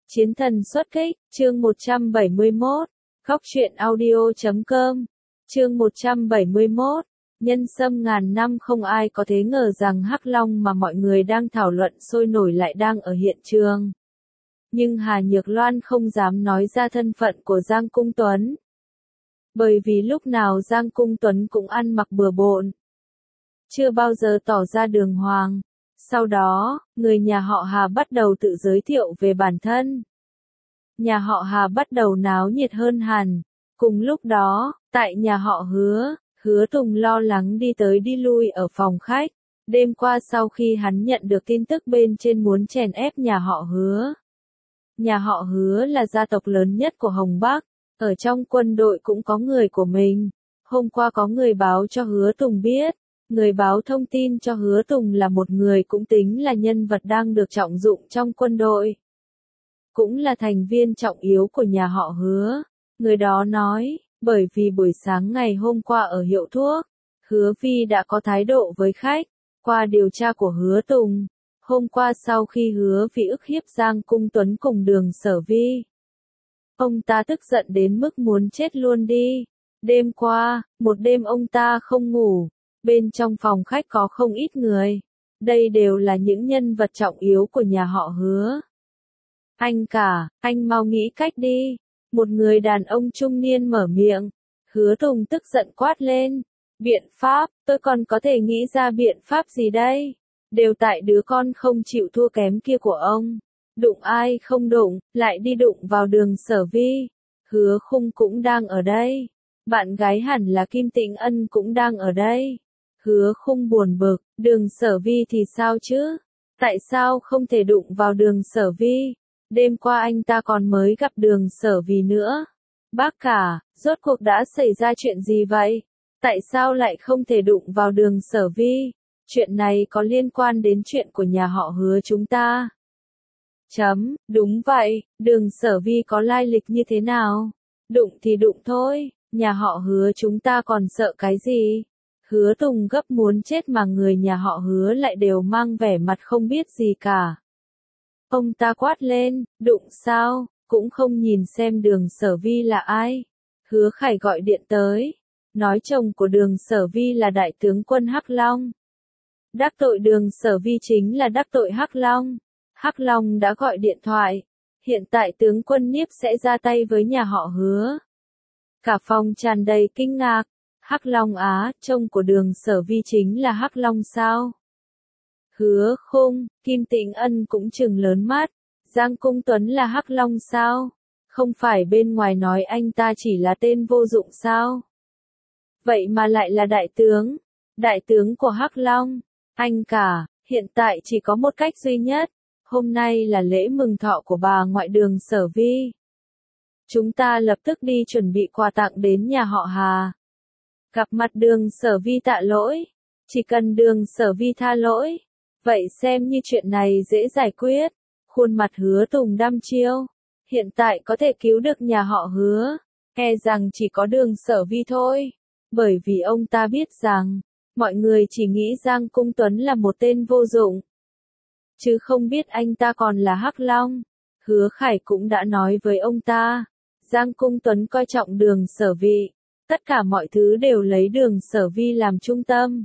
Chiến thần xuất kích, chương 171, Góc truyện audio.com, chương 171, nhân sâm ngàn năm. Không ai có thể ngờ rằng Hắc Long mà mọi người đang thảo luận sôi nổi lại đang ở hiện trường. Nhưng Hà Nhược Loan không dám nói ra thân phận của Giang Cung Tuấn. Bởi vì lúc nào Giang Cung Tuấn cũng ăn mặc bừa bộn, chưa bao giờ tỏ ra đường hoàng. Sau đó, người nhà họ Hà bắt đầu tự giới thiệu về bản thân. Nhà họ Hà bắt đầu náo nhiệt hơn hẳn. Cùng lúc đó, tại nhà họ Hứa Tùng lo lắng đi tới đi lui ở phòng khách. Đêm qua sau khi hắn nhận được tin tức bên trên muốn chèn ép nhà họ Hứa. Nhà họ Hứa là gia tộc lớn nhất của Hồng Bắc, ở trong quân đội cũng có người của mình. Hôm qua có người báo cho Hứa Tùng biết. Người báo thông tin cho Hứa Tùng là một người cũng tính là nhân vật đang được trọng dụng trong quân đội. Cũng là thành viên trọng yếu của nhà họ Hứa. Người đó nói, bởi vì buổi sáng ngày hôm qua ở hiệu thuốc, Hứa Vi đã có thái độ với khách. Qua điều tra của Hứa Tùng, hôm qua sau khi Hứa Vi ức hiếp Giang Cung Tuấn cùng Đường Sở Vi, ông ta tức giận đến mức muốn chết luôn đi. Đêm qua, một đêm ông ta không ngủ. Bên trong phòng khách có không ít người. Đây đều là những nhân vật trọng yếu của nhà họ Hứa. Anh cả, anh mau nghĩ cách đi. Một người đàn ông trung niên mở miệng. Hứa Tùng tức giận quát lên. Biện pháp, tôi còn có thể nghĩ ra biện pháp gì đây? Đều tại đứa con không chịu thua kém kia của ông. Đụng ai không đụng, lại đi đụng vào Đường Sở Vi. Hứa Khung cũng đang ở đây. Bạn gái hẳn là Kim Tĩnh Ân cũng đang ở đây. Hứa Khung buồn bực, Đường Sở Vi thì sao chứ? Tại sao không thể đụng vào Đường Sở Vi? Đêm qua anh ta còn mới gặp Đường Sở Vi nữa. Bác cả, rốt cuộc đã xảy ra chuyện gì vậy? Tại sao lại không thể đụng vào Đường Sở Vi? Chuyện này có liên quan đến chuyện của nhà họ Hứa chúng ta. Đúng vậy, Đường Sở Vi có lai lịch như thế nào? Đụng thì đụng thôi, nhà họ Hứa chúng ta còn sợ cái gì? Hứa Tùng gấp muốn chết mà người nhà họ Hứa lại đều mang vẻ mặt không biết gì cả. Ông ta quát lên, đụng sao, cũng không nhìn xem Đường Sở Vi là ai. Hứa Khải gọi điện tới, nói chồng của Đường Sở Vi là đại tướng quân Hắc Long. Đắc tội Đường Sở Vi chính là đắc tội Hắc Long. Hắc Long đã gọi điện thoại, hiện tại tướng quân Niếp sẽ ra tay với nhà họ Hứa. Cả phòng tràn đầy kinh ngạc. Hắc Long á, chồng của Đường Sở Vi chính là Hắc Long sao? Hứa Khung, Kim Tĩnh Ân cũng trừng lớn mắt. Giang Cung Tuấn là Hắc Long sao? Không phải bên ngoài nói anh ta chỉ là tên vô dụng sao? Vậy mà lại là đại tướng của Hắc Long. Anh cả, hiện tại chỉ có một cách duy nhất. Hôm nay là lễ mừng thọ của bà ngoại Đường Sở Vi. Chúng ta lập tức đi chuẩn bị quà tặng đến nhà họ Hà. Gặp mặt Đường Sở Vi tạ lỗi. Chỉ cần Đường Sở Vi tha lỗi. Vậy xem như chuyện này dễ giải quyết. Khuôn mặt Hứa Tùng đăm chiêu. Hiện tại có thể cứu được nhà họ Hứa. E rằng chỉ có Đường Sở Vi thôi. Bởi vì ông ta biết rằng, mọi người chỉ nghĩ Giang Cung Tuấn là một tên vô dụng. Chứ không biết anh ta còn là Hắc Long. Hứa Khải cũng đã nói với ông ta. Giang Cung Tuấn coi trọng Đường Sở Vi. Tất cả mọi thứ đều lấy Đường Sở Vi làm trung tâm.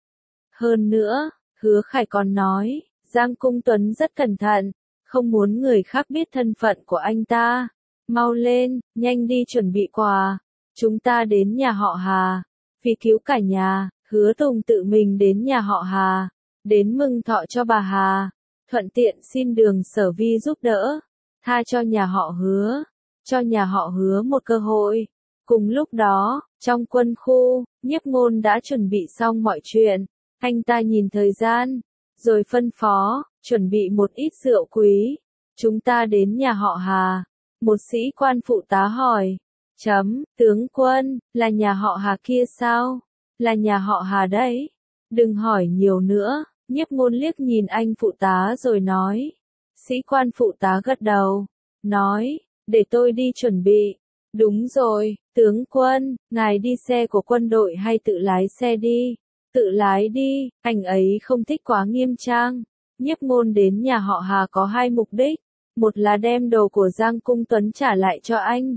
Hơn nữa, Hứa Khải còn nói, Giang Cung Tuấn rất cẩn thận, không muốn người khác biết thân phận của anh ta. Mau lên, nhanh đi chuẩn bị quà. Chúng ta đến nhà họ Hà. Vì cứu cả nhà, Hứa Tùng tự mình đến nhà họ Hà. Đến mừng thọ cho bà Hà. Thuận tiện xin Đường Sở Vi giúp đỡ. Tha cho nhà họ Hứa. Cho nhà họ Hứa một cơ hội. Cùng lúc đó, trong quân khu, Nhiếp Ngôn đã chuẩn bị xong mọi chuyện. Anh ta nhìn thời gian, rồi phân phó, chuẩn bị một ít rượu quý. Chúng ta đến nhà họ Hà. Một sĩ quan phụ tá hỏi. Tướng quân, là nhà họ Hà kia sao? Là nhà họ Hà đấy. Đừng hỏi nhiều nữa. Nhiếp Ngôn liếc nhìn anh phụ tá rồi nói. Sĩ quan phụ tá gật đầu. Nói, để tôi đi chuẩn bị. Đúng rồi, tướng quân, ngài đi xe của quân đội hay tự lái xe đi? Tự lái đi, anh ấy không thích quá nghiêm trang. Nhiếp Ngôn đến nhà họ Hà có hai mục đích. Một là đem đồ của Giang Cung Tuấn trả lại cho anh.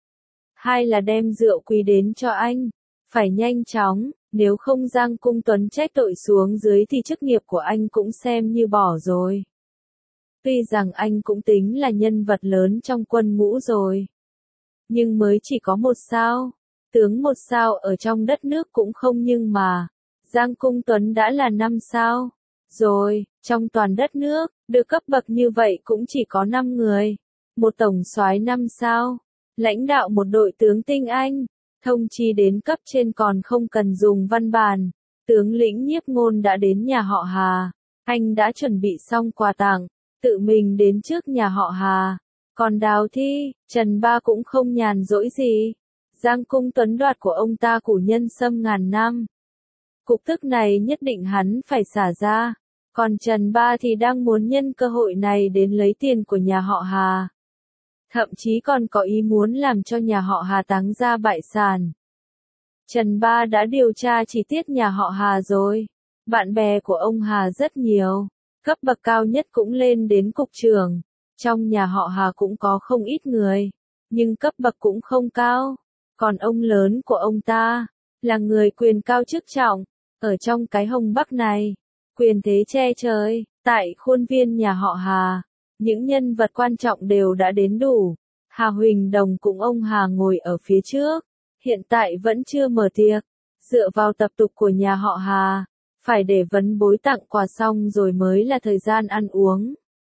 Hai là đem rượu quý đến cho anh. Phải nhanh chóng, nếu không Giang Cung Tuấn trách tội xuống dưới thì chức nghiệp của anh cũng xem như bỏ rồi. Tuy rằng anh cũng tính là nhân vật lớn trong quân ngũ rồi. Nhưng mới chỉ có 1 sao. Tướng 1 sao ở trong đất nước cũng không, nhưng mà Giang Cung Tuấn đã là 5 sao. Rồi, trong toàn đất nước, được cấp bậc như vậy cũng chỉ có 5 người. Một tổng soái 5 sao. Lãnh đạo một đội tướng tinh anh. Thông chi đến cấp trên còn không cần dùng văn bản. Tướng lĩnh Nhiếp Ngôn đã đến nhà họ Hà. Anh đã chuẩn bị xong quà tặng, tự mình đến trước nhà họ Hà. Còn Đào Thi, Trần Ba cũng không nhàn rỗi gì. Giang Cung Tuấn đoạt của ông ta củ nhân sâm ngàn năm. Cục tức này nhất định hắn phải xả ra. Còn Trần Ba thì đang muốn nhân cơ hội này đến lấy tiền của nhà họ Hà. Thậm chí còn có ý muốn làm cho nhà họ Hà táng ra bại sản. Trần Ba đã điều tra chi tiết nhà họ Hà rồi. Bạn bè của ông Hà rất nhiều. Cấp bậc cao nhất cũng lên đến cục trưởng. Trong nhà họ Hà cũng có không ít người. Nhưng cấp bậc cũng không cao. Còn ông lớn của ông ta, là người quyền cao chức trọng. Ở trong cái Hồng Bắc này, quyền thế che trời. Tại khuôn viên nhà họ Hà, những nhân vật quan trọng đều đã đến đủ. Hà Huỳnh Đồng cùng ông Hà ngồi ở phía trước. Hiện tại vẫn chưa mở tiệc. Dựa vào tập tục của nhà họ Hà, phải để vấn bối tặng quà xong rồi mới là thời gian ăn uống.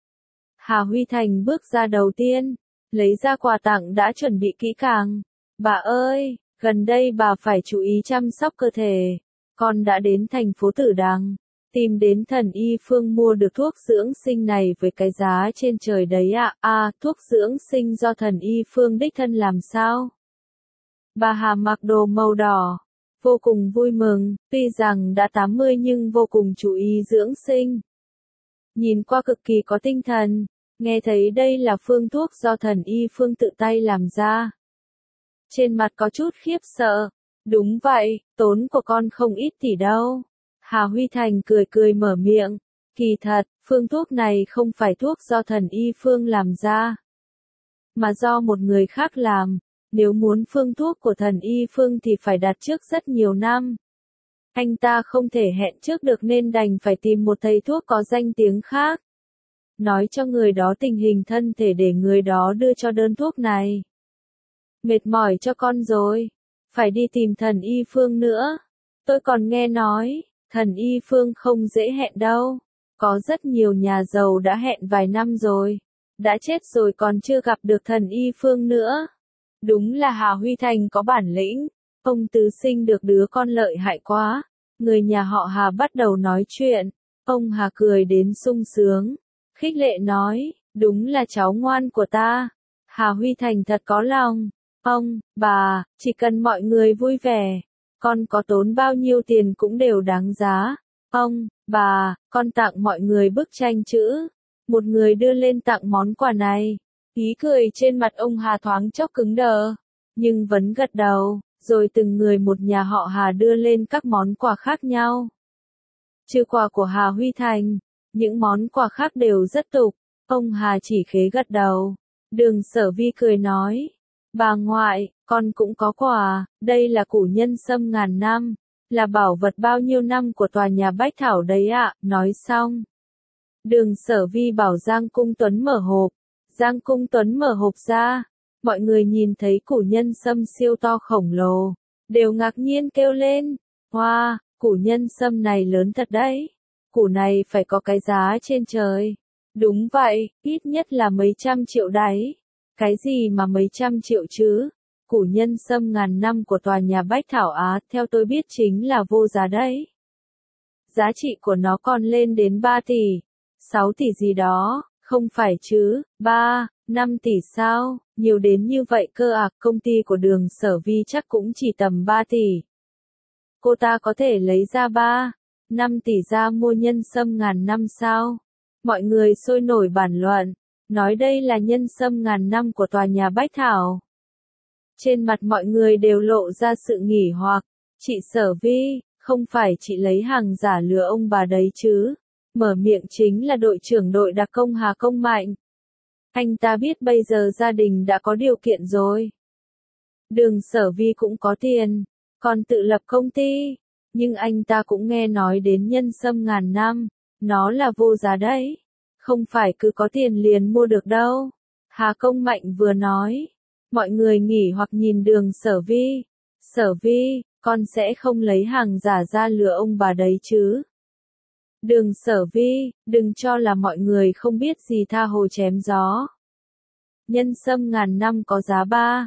Hà Huy Thành bước ra đầu tiên, lấy ra quà tặng đã chuẩn bị kỹ càng. Bà ơi, gần đây bà phải chú ý chăm sóc cơ thể. Con đã đến thành phố Tử Đằng, tìm đến Thần Y Phương mua được thuốc dưỡng sinh này với cái giá trên trời đấy ạ. Thuốc dưỡng sinh do Thần Y Phương đích thân làm sao? Bà Hà mặc đồ màu đỏ, vô cùng vui mừng, tuy rằng đã 80 nhưng vô cùng chú ý dưỡng sinh. Nhìn qua cực kỳ có tinh thần, nghe thấy đây là phương thuốc do Thần Y Phương tự tay làm ra. Trên mặt có chút khiếp sợ. Đúng vậy, tốn của con không ít tỷ đâu. Hà Huy Thành cười cười mở miệng. Kỳ thật, phương thuốc này không phải thuốc do Thần Y Phương làm ra, mà do một người khác làm. Nếu muốn phương thuốc của Thần Y Phương thì phải đặt trước rất nhiều năm. Anh ta không thể hẹn trước được nên đành phải tìm một thầy thuốc có danh tiếng khác. Nói cho người đó tình hình thân thể để người đó đưa cho đơn thuốc này. Mệt mỏi cho con rồi. Phải đi tìm Thần Y Phương nữa. Tôi còn nghe nói, Thần Y Phương không dễ hẹn đâu. Có rất nhiều nhà giàu đã hẹn vài năm rồi. Đã chết rồi còn chưa gặp được Thần Y Phương nữa. Đúng là Hà Huy Thành có bản lĩnh. Ông tứ sinh được đứa con lợi hại quá. Người nhà họ Hà bắt đầu nói chuyện. Ông Hà cười đến sung sướng. Khích lệ nói, đúng là cháu ngoan của ta. Hà Huy Thành thật có lòng. Ông, bà, chỉ cần mọi người vui vẻ. Con có tốn bao nhiêu tiền cũng đều đáng giá. Ông, bà, con tặng mọi người bức tranh chữ. Một người đưa lên tặng món quà này. Ý cười trên mặt ông Hà thoáng chốc cứng đờ. Nhưng vẫn gật đầu, rồi từng người một nhà họ Hà đưa lên các món quà khác nhau. Trừ quà của Hà Huy Thành, những món quà khác đều rất tục. Ông Hà chỉ khế gật đầu. Đường Sở Vi cười nói. Bà ngoại, con cũng có quà, đây là củ nhân sâm ngàn năm, là bảo vật bao nhiêu năm của tòa nhà Bách Thảo đấy ạ. Nói xong, Đường Sở Vi bảo Giang Cung Tuấn mở hộp. Giang Cung Tuấn mở hộp ra, mọi người nhìn thấy củ nhân sâm siêu to khổng lồ, đều ngạc nhiên kêu lên, wow, củ nhân sâm này lớn thật đấy, củ này phải có cái giá trên trời. Đúng vậy, ít nhất là mấy trăm triệu đấy. Cái gì mà mấy trăm triệu chứ? Củ nhân sâm ngàn năm của tòa nhà Bách Thảo Á, theo tôi biết chính là vô giá đấy. Giá trị của nó còn lên đến 3 tỷ, 6 tỷ gì đó, không phải chứ, 3, 5 tỷ sao, nhiều đến như vậy cơ à, công ty của Đường Sở Vi chắc cũng chỉ tầm 3 tỷ. Cô ta có thể lấy ra 3, 5 tỷ ra mua nhân sâm ngàn năm sao? Mọi người sôi nổi bàn luận. Nói đây là nhân sâm ngàn năm của tòa nhà Bách Thảo. Trên mặt mọi người đều lộ ra sự nghỉ hoặc. Chị Sở Vi, không phải chị lấy hàng giả lừa ông bà đấy chứ. Mở miệng chính là đội trưởng đội đặc công Hà Công Mạnh. Anh ta biết bây giờ gia đình đã có điều kiện rồi. Đường Sở Vi cũng có tiền, còn tự lập công ty. Nhưng anh ta cũng nghe nói đến nhân sâm ngàn năm. Nó là vô giá đấy. Không phải cứ có tiền liền mua được đâu. Hà Công Mạnh vừa nói. Mọi người nghỉ hoặc nhìn đường Sở Vi. Sở Vi, con sẽ không lấy hàng giả ra lừa ông bà đấy chứ. Đường Sở Vi, đừng cho là mọi người không biết gì tha hồ chém gió. Nhân sâm ngàn năm có giá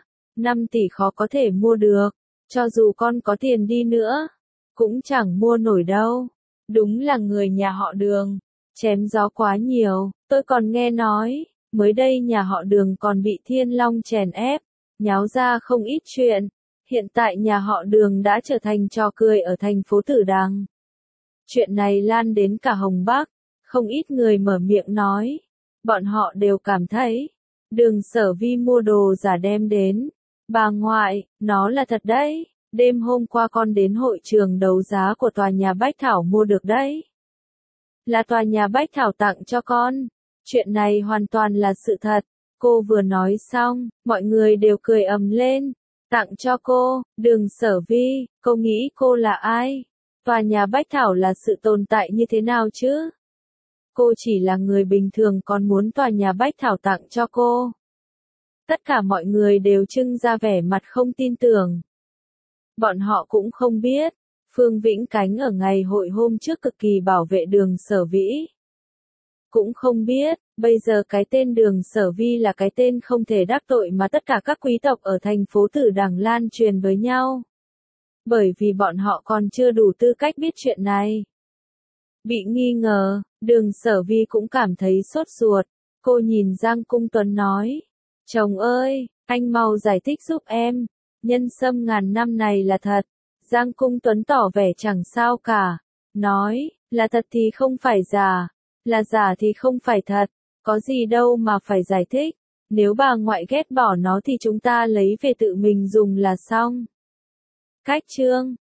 5 tỷ khó có thể mua được. Cho dù con có tiền đi nữa, cũng chẳng mua nổi đâu. Đúng là người nhà họ Đường, chém gió quá nhiều. Tôi còn nghe nói, mới đây nhà họ Đường còn bị Thiên Long chèn ép, nháo ra không ít chuyện. Hiện tại nhà họ Đường đã trở thành trò cười ở thành phố Tử Đằng. Chuyện này lan đến cả Hồng Bắc, không ít người mở miệng nói. Bọn họ đều cảm thấy, Đường Sở Vi mua đồ giả đem đến. Bà ngoại, nó là thật đấy. Đêm hôm qua con đến hội trường đấu giá của tòa nhà Bách Thảo mua được đấy. Là tòa nhà Bách Thảo tặng cho con. Chuyện này hoàn toàn là sự thật. Cô vừa nói xong, mọi người đều cười ầm lên. Tặng cho cô, Đường Sở Vi, cô nghĩ cô là ai? Tòa nhà Bách Thảo là sự tồn tại như thế nào chứ? Cô chỉ là người bình thường còn muốn tòa nhà Bách Thảo tặng cho cô. Tất cả mọi người đều trưng ra vẻ mặt không tin tưởng. Bọn họ cũng không biết, Phương Vĩnh Cánh ở ngày hội hôm trước cực kỳ bảo vệ Đường Sở Vĩ. Cũng không biết, bây giờ cái tên Đường Sở Vi là cái tên không thể đắc tội mà tất cả các quý tộc ở thành phố Tử Đằng lan truyền với nhau. Bởi vì bọn họ còn chưa đủ tư cách biết chuyện này. Bị nghi ngờ, Đường Sở Vi cũng cảm thấy sốt ruột. Cô nhìn Giang Cung Tuấn nói. Chồng ơi, anh mau giải thích giúp em. Nhân sâm ngàn năm này là thật. Giang Cung Tuấn tỏ vẻ chẳng sao cả. Nói, là thật thì không phải giả. Là giả thì không phải thật. Có gì đâu mà phải giải thích. Nếu bà ngoại ghét bỏ nó thì chúng ta lấy về tự mình dùng là xong. Cách chương